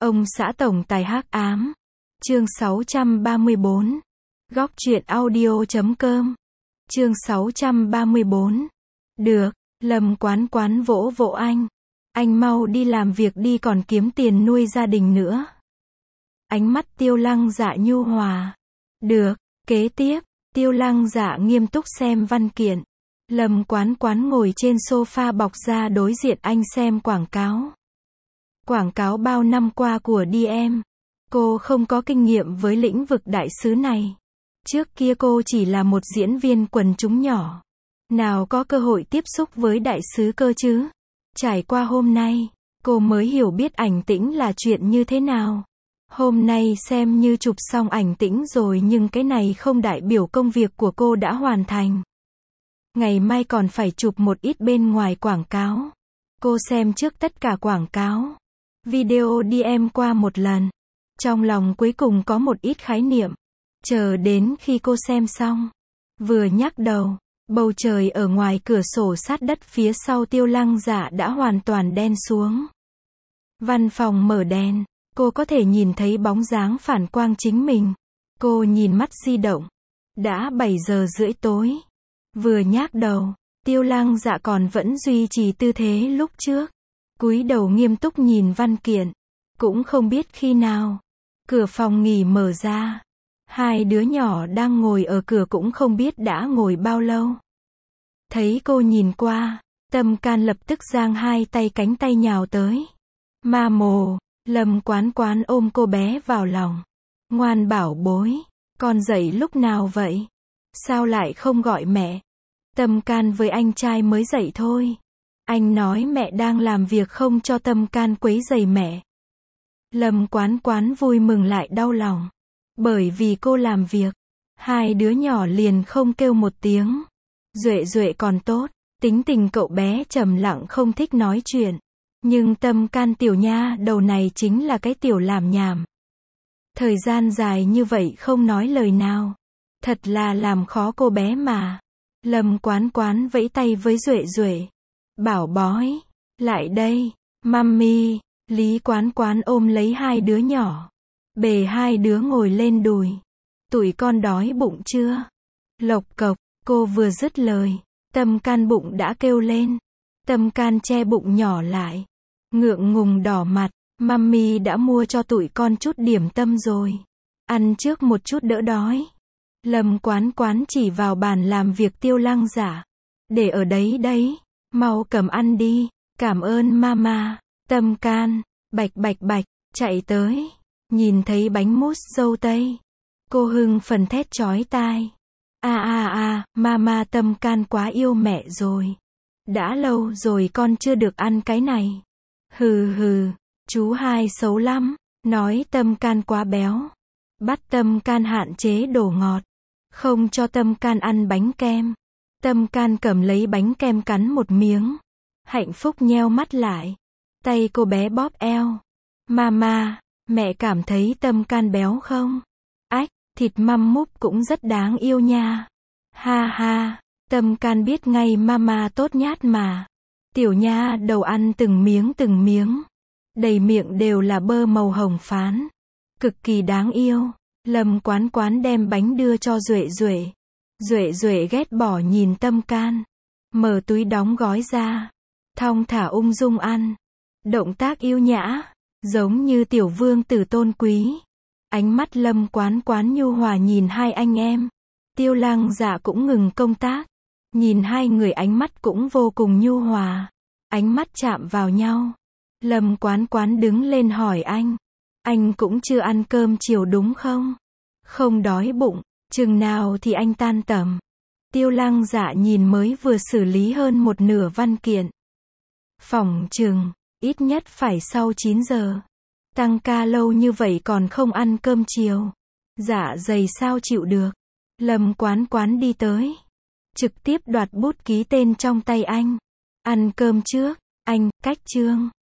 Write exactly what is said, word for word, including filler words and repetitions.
Ông xã tổng tài hắc ám. Chương sáu trăm ba mươi bốn. Góc truyện audio chấm com. Chương sáu trăm ba mươi bốn. Được, Lâm Quán Quán vỗ vỗ anh. Anh mau đi làm việc đi, còn kiếm tiền nuôi gia đình nữa. Ánh mắt Tiêu Lăng Dạ nhu hòa. Được, kế tiếp, Tiêu Lăng Dạ nghiêm túc xem văn kiện. Lâm Quán Quán ngồi trên sofa bọc ra đối diện anh xem quảng cáo. Quảng cáo bao năm qua của đê em. Cô không có kinh nghiệm với lĩnh vực đại sứ này. Trước kia cô chỉ là một diễn viên quần chúng nhỏ. Nào có cơ hội tiếp xúc với đại sứ cơ chứ. Trải qua hôm nay, cô mới hiểu biết ảnh tĩnh là chuyện như thế nào. Hôm nay xem như chụp xong ảnh tĩnh rồi, nhưng cái này không đại biểu công việc của cô đã hoàn thành. Ngày mai còn phải chụp một ít bên ngoài quảng cáo. Cô xem trước tất cả quảng cáo, video đê em qua một lần. Trong lòng cuối cùng có một ít khái niệm. Chờ đến khi cô xem xong, vừa nhắc đầu, bầu trời ở ngoài cửa sổ sát đất phía sau Tiêu Lăng Dạ đã hoàn toàn đen xuống. Văn phòng mở đèn, cô có thể nhìn thấy bóng dáng phản quang chính mình. Cô nhìn mắt di động. Đã bảy giờ rưỡi tối. Vừa nhác đầu, Tiêu Lăng Dạ còn vẫn duy trì tư thế lúc trước. Cúi đầu nghiêm túc nhìn văn kiện. Cũng không biết khi nào, cửa phòng nghỉ mở ra. Hai đứa nhỏ đang ngồi ở cửa cũng không biết đã ngồi bao lâu. Thấy cô nhìn qua, Tâm Can lập tức giang hai tay cánh tay nhào tới. Ma mồ, Lâm Quán Quán ôm cô bé vào lòng. Ngoan bảo bối, con dậy lúc nào vậy? Sao lại không gọi mẹ? Tâm Can với anh trai mới dậy thôi. Anh nói mẹ đang làm việc không cho Tâm Can quấy rầy mẹ. Lâm Quán Quán vui mừng lại đau lòng. Bởi vì cô làm việc, hai đứa nhỏ liền không kêu một tiếng. Duệ Duệ còn tốt, tính tình cậu bé trầm lặng không thích nói chuyện. Nhưng Tâm Can tiểu nha đầu này chính là cái tiểu làm nhảm. Thời gian dài như vậy không nói lời nào. Thật là làm khó cô bé mà. Lâm Quán Quán vẫy tay với Duệ Duệ. Bảo bói, lại đây, mami. Lý Quán Quán ôm lấy hai đứa nhỏ. Bề hai đứa ngồi lên đùi. Tụi con đói bụng chưa? Lộc cộc, cô vừa dứt lời, Tâm Can bụng đã kêu lên. Tâm Can che bụng nhỏ lại. Ngượng ngùng đỏ mặt. Mami đã mua cho tụi con chút điểm tâm rồi. Ăn trước một chút đỡ đói. Lâm Quán Quán chỉ vào bàn làm việc Tiêu Lăng Dạ. Để ở đấy đấy. Mau cầm ăn đi. Cảm ơn mama. Tâm Can, bạch bạch bạch, chạy tới. Nhìn thấy bánh mousse dâu tây. Cô hưng phấn thét chói tai. A a a, mama, Tâm Can quá yêu mẹ rồi. Đã lâu rồi con chưa được ăn cái này. Hừ hừ, chú hai xấu lắm. Nói Tâm Can quá béo. Bắt Tâm Can hạn chế đồ ngọt. Không cho Tâm Can ăn bánh kem. Tâm Can cầm lấy bánh kem cắn một miếng. Hạnh phúc nheo mắt lại. Tay cô bé bóp eo. Mama, mẹ cảm thấy Tâm Can béo không? Ách, thịt măm múp cũng rất đáng yêu nha. Ha ha, Tâm Can biết ngay mama tốt nhát mà. Tiểu nha đầu ăn từng miếng từng miếng. Đầy miệng đều là bơ màu hồng phán. Cực kỳ đáng yêu. Lâm Quán Quán đem bánh đưa cho Duệ Duệ. Duệ Duệ ghét bỏ nhìn Tâm Can. Mở túi đóng gói ra. Thong thả ung dung ăn. Động tác yêu nhã. Giống như tiểu vương tử tôn quý. Ánh mắt Lâm Quán Quán nhu hòa nhìn hai anh em. Tiêu Lăng Dạ cũng ngừng công tác. Nhìn hai người ánh mắt cũng vô cùng nhu hòa. Ánh mắt chạm vào nhau. Lâm Quán Quán đứng lên hỏi anh. Anh cũng chưa ăn cơm chiều đúng không? Không đói bụng. Chừng nào thì anh tan tầm? Tiêu Lăng Dạ nhìn mới vừa xử lý hơn một nửa văn kiện. Phỏng chừng, ít nhất phải sau chín giờ. Tăng ca lâu như vậy còn không ăn cơm chiều. Dạ dày sao chịu được. Lâm Quán Quán đi tới. Trực tiếp đoạt bút ký tên trong tay anh. Ăn cơm trước, anh, cách chương.